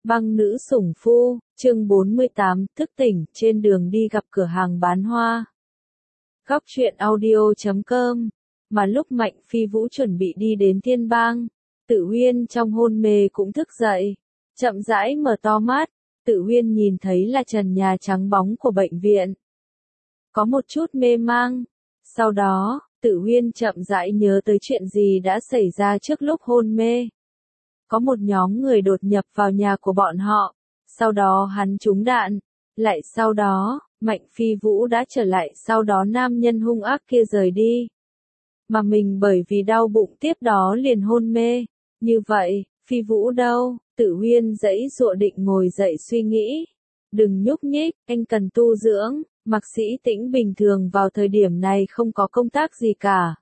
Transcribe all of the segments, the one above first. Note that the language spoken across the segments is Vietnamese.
Băng nữ sủng phu, chương 48, thức tỉnh, trên đường đi gặp cửa hàng bán hoa. Góc truyện audio.com. Mà lúc Mạnh Phi Vũ chuẩn bị đi đến Thiên Bang, Tử Huyên trong hôn mê cũng thức dậy, chậm rãi mở to mắt. Tử Huyên nhìn thấy là trần nhà trắng bóng của bệnh viện, có một chút mê mang. Sau đó, Tử Huyên chậm rãi nhớ tới chuyện gì đã xảy ra trước lúc hôn mê. Có một nhóm người đột nhập vào nhà của bọn họ, sau đó hắn trúng đạn, lại sau đó, Mạnh Phi Vũ đã trở lại, sau đó nam nhân hung ác kia rời đi. Mà mình bởi vì đau bụng tiếp đó liền hôn mê. Như vậy, Phi Vũ đâu? Tử Huyên giãy giụa định ngồi dậy suy nghĩ. Đừng nhúc nhích, anh cần tu dưỡng. Mạc Sĩ Tĩnh bình thường vào thời điểm này không có công tác gì cả.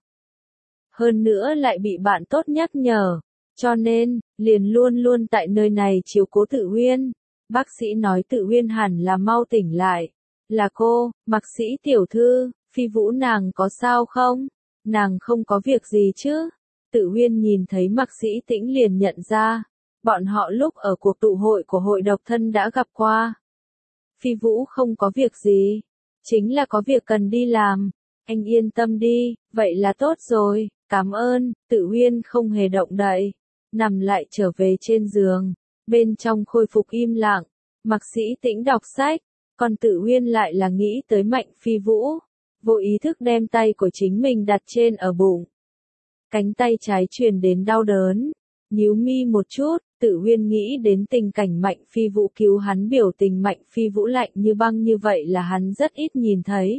Hơn nữa lại bị bạn tốt nhắc nhở. Cho nên, liền luôn luôn tại nơi này chiếu cố Tử Huyên. Bác sĩ nói Tử Huyên hẳn là mau tỉnh lại. Là cô, Mạc Sĩ tiểu thư, Phi Vũ nàng có sao không? Nàng không có việc gì chứ? Tử Huyên nhìn thấy Mạc Sĩ Tĩnh liền nhận ra. Bọn họ lúc ở cuộc tụ hội của hội độc thân đã gặp qua. Phi Vũ không có việc gì. Chính là có việc cần đi làm. Anh yên tâm đi, vậy là tốt rồi, cảm ơn. Tử Huyên không hề động đậy, nằm lại trở về trên giường. Bên trong khôi phục im lặng, Mạc Sĩ Tĩnh đọc sách, còn Tử Huyên lại là nghĩ tới Mạnh Phi Vũ. Vô ý thức đem tay của chính mình đặt trên ở bụng. Cánh tay trái truyền đến đau đớn, nhíu mi một chút. Tử Huyên nghĩ đến tình cảnh Mạnh Phi Vũ cứu hắn, biểu tình Mạnh Phi Vũ lạnh như băng như vậy là hắn rất ít nhìn thấy.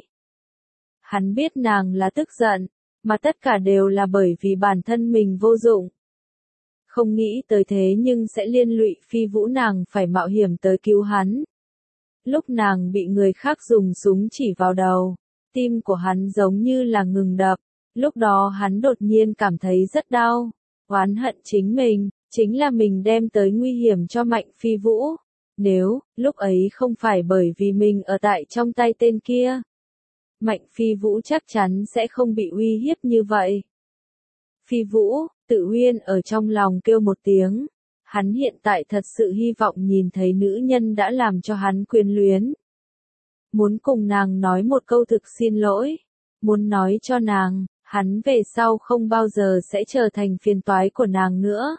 Hắn biết nàng là tức giận, mà tất cả đều là bởi vì bản thân mình vô dụng. Không nghĩ tới thế nhưng sẽ liên lụy Phi Vũ, nàng phải mạo hiểm tới cứu hắn. Lúc nàng bị người khác dùng súng chỉ vào đầu, tim của hắn giống như là ngừng đập. Lúc đó hắn đột nhiên cảm thấy rất đau, oán hận chính mình. Chính là mình đem tới nguy hiểm cho Mạnh Phi Vũ. Nếu, lúc ấy không phải bởi vì mình ở tại trong tay tên kia, Mạnh Phi Vũ chắc chắn sẽ không bị uy hiếp như vậy. Phi Vũ, Tử Huyên ở trong lòng kêu một tiếng. Hắn hiện tại thật sự hy vọng nhìn thấy nữ nhân đã làm cho hắn quyến luyến. Muốn cùng nàng nói một câu thực xin lỗi. Muốn nói cho nàng, hắn về sau không bao giờ sẽ trở thành phiền toái của nàng nữa.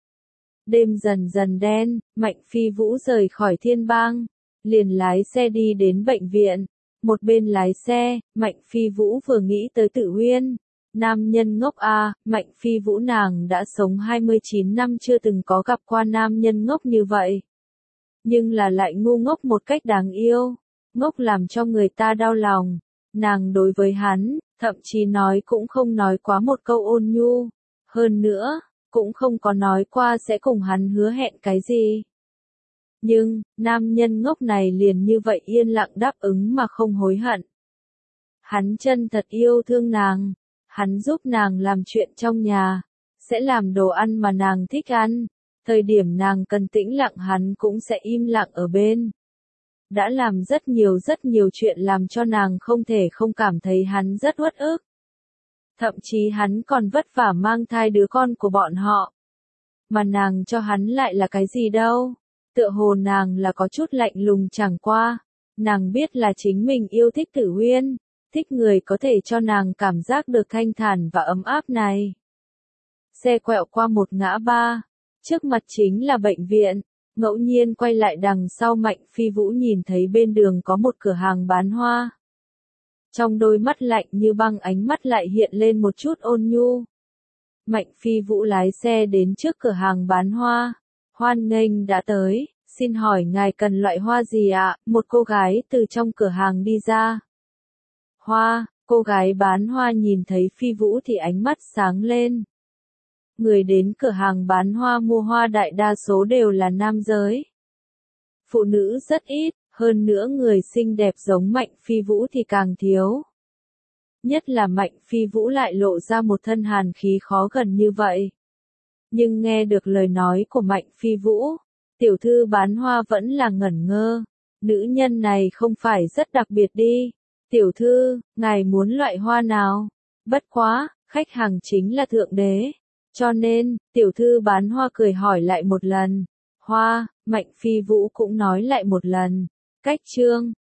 Đêm dần dần đen, Mạnh Phi Vũ rời khỏi Thiên Bang, liền lái xe đi đến bệnh viện. Một bên lái xe, Mạnh Phi Vũ vừa nghĩ tới Tử Huyên. Nam nhân ngốc a, Mạnh Phi Vũ nàng đã sống 29 năm chưa từng có gặp qua nam nhân ngốc như vậy. Nhưng là lại ngu ngốc một cách đáng yêu, ngốc làm cho người ta đau lòng. Nàng đối với hắn, thậm chí nói cũng không nói quá một câu ôn nhu. Hơn nữa, cũng không có nói qua sẽ cùng hắn hứa hẹn cái gì. Nhưng, nam nhân ngốc này liền như vậy yên lặng đáp ứng mà không hối hận. Hắn chân thật yêu thương nàng, hắn giúp nàng làm chuyện trong nhà, sẽ làm đồ ăn mà nàng thích ăn, thời điểm nàng cần tĩnh lặng hắn cũng sẽ im lặng ở bên. Đã làm rất nhiều chuyện làm cho nàng không thể không cảm thấy hắn rất uất ức. Thậm chí hắn còn vất vả mang thai đứa con của bọn họ. Mà nàng cho hắn lại là cái gì đâu? Tựa hồ nàng là có chút lạnh lùng, chẳng qua. Nàng biết là chính mình yêu thích Tử Huyên, thích người có thể cho nàng cảm giác được thanh thản và ấm áp này. Xe quẹo qua một ngã ba, trước mặt chính là bệnh viện. Ngẫu nhiên quay lại đằng sau, Mạnh Phi Vũ nhìn thấy bên đường có một cửa hàng bán hoa. Trong đôi mắt lạnh như băng ánh mắt lại hiện lên một chút ôn nhu. Mạnh Phi Vũ lái xe đến trước cửa hàng bán hoa. Hoan nghênh đã tới, xin hỏi ngài cần loại hoa gì ạ? Một cô gái từ trong cửa hàng đi ra. Hoa, cô gái bán hoa nhìn thấy Phi Vũ thì ánh mắt sáng lên. Người đến cửa hàng bán hoa mua hoa đại đa số đều là nam giới. Phụ nữ rất ít. Hơn nữa người xinh đẹp giống Mạnh Phi Vũ thì càng thiếu. Nhất là Mạnh Phi Vũ lại lộ ra một thân hàn khí khó gần như vậy. Nhưng nghe được lời nói của Mạnh Phi Vũ, tiểu thư bán hoa vẫn là ngẩn ngơ. Nữ nhân này không phải rất đặc biệt đi. Tiểu thư, ngài muốn loại hoa nào? Bất quá, khách hàng chính là thượng đế. Cho nên, tiểu thư bán hoa cười hỏi lại một lần. Hoa, Mạnh Phi Vũ cũng nói lại một lần. Cách chương